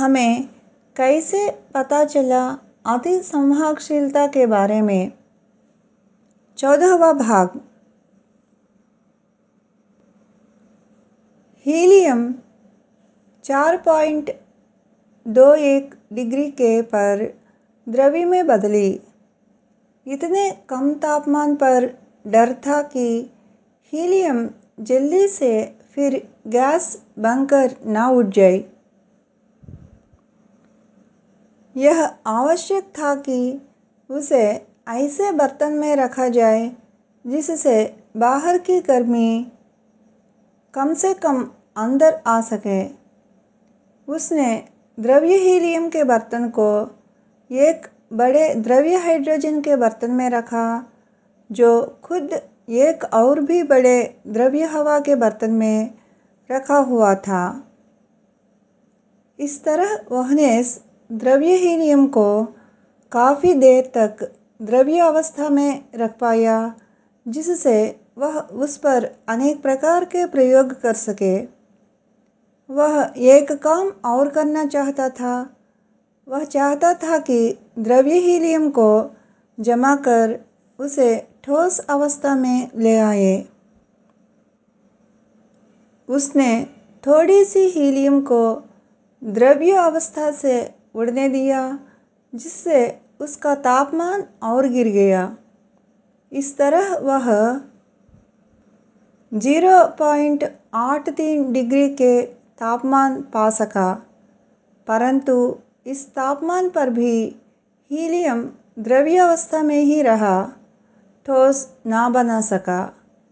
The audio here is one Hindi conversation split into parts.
हमें कैसे पता चला अति संवाहकशीलता के बारे में। 14वां भाग। हीलियम 4.21 डिग्री के पर द्रव्य में बदली। इतने कम तापमान पर डर था कि हीलियम जल्दी से फिर गैस बनकर ना उठ जाए। यह आवश्यक था कि उसे ऐसे बर्तन में रखा जाए जिससे बाहर की गर्मी कम से कम अंदर आ सके। उसने द्रव्य हीलियम के बर्तन को एक बड़े द्रव्य हाइड्रोजन के बर्तन में रखा, जो खुद एक और भी बड़े द्रव्य हवा के बर्तन में रखा हुआ था। इस तरह वहने द्रव्य हीलियम को काफ़ी देर तक द्रव्य अवस्था में रख पाया, जिससे वह उस पर अनेक प्रकार के प्रयोग कर सके। वह एक काम और करना चाहता था। वह चाहता था कि द्रव्य हीलियम को जमा कर उसे ठोस अवस्था में ले आए। उसने थोड़ी सी हीलियम को द्रव्य अवस्था से उड़ने दिया, जिससे उसका तापमान और गिर गया। इस तरह वह 0.83 डिग्री के तापमान पा सका, परंतु इस तापमान पर भी हीलियम द्रव्य अवस्था में ही रहा, ठोस ना बना सका।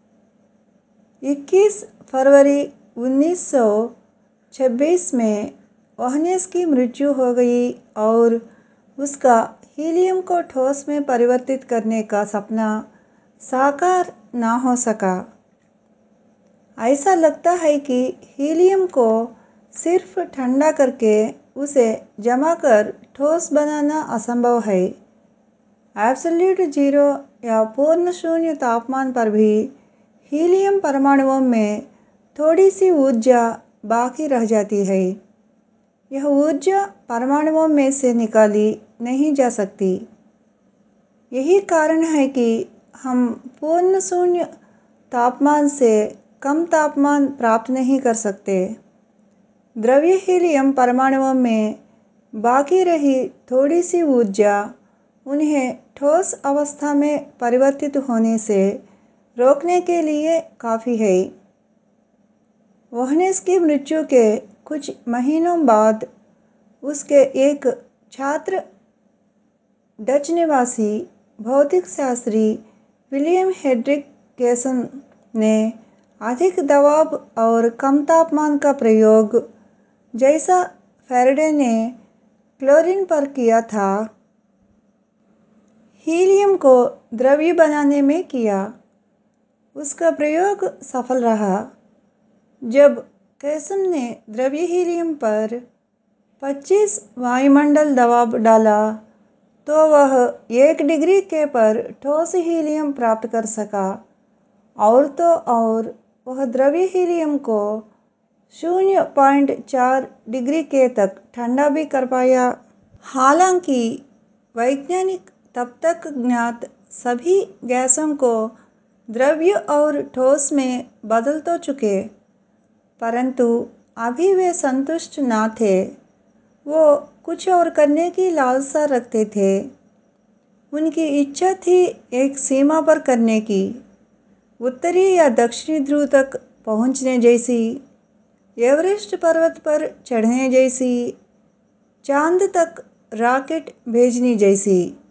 21 फरवरी 1926 में वहनेस की मृत्यु हो गई और उसका हीलियम को ठोस में परिवर्तित करने का सपना साकार ना हो सका। ऐसा लगता है कि हीलियम को सिर्फ ठंडा करके उसे जमा कर ठोस बनाना असंभव है। एब्सोल्यूट जीरो या पूर्ण शून्य तापमान पर भी हीलियम परमाणुओं में थोड़ी सी ऊर्जा बाकी रह जाती है। यह ऊर्जा परमाणुओं में से निकाली नहीं जा सकती। यही कारण है कि हम पूर्ण शून्य तापमान से कम तापमान प्राप्त नहीं कर सकते। द्रव्य हीलियम परमाणुओं में बाकी रही थोड़ी सी ऊर्जा उन्हें ठोस अवस्था में परिवर्तित होने से रोकने के लिए काफ़ी है। वहनेस की मृत्यु के कुछ महीनों बाद उसके एक छात्र, डच निवासी भौतिक शास्त्री विलियम हेनरिक कैसन ने अधिक दबाव और कम तापमान का प्रयोग, जैसा फैराडे ने क्लोरीन पर किया था, हीलियम को द्रव्य बनाने में किया। उसका प्रयोग सफल रहा। जब कैसन ने द्रव्य हीलियम पर 25 वायुमंडल दबाव डाला, तो वह 1 डिग्री के पर ठोस हीलियम प्राप्त कर सका, और तो और वह द्रव्य हीलियम को 0.4 डिग्री के तक ठंडा भी कर पाया। हालांकि वैज्ञानिक तब तक ज्ञात सभी गैसों को द्रव्य और ठोस में बदल तो चुके, परंतु अभी वे संतुष्ट ना थे। वो कुछ और करने की लालसा रखते थे। उनकी इच्छा थी एक सीमा पर करने की, उत्तरी या दक्षिणी ध्रुव तक पहुंचने जैसी, एवरेस्ट पर्वत पर चढ़ने जैसी, चांद तक रॉकेट भेजने जैसी।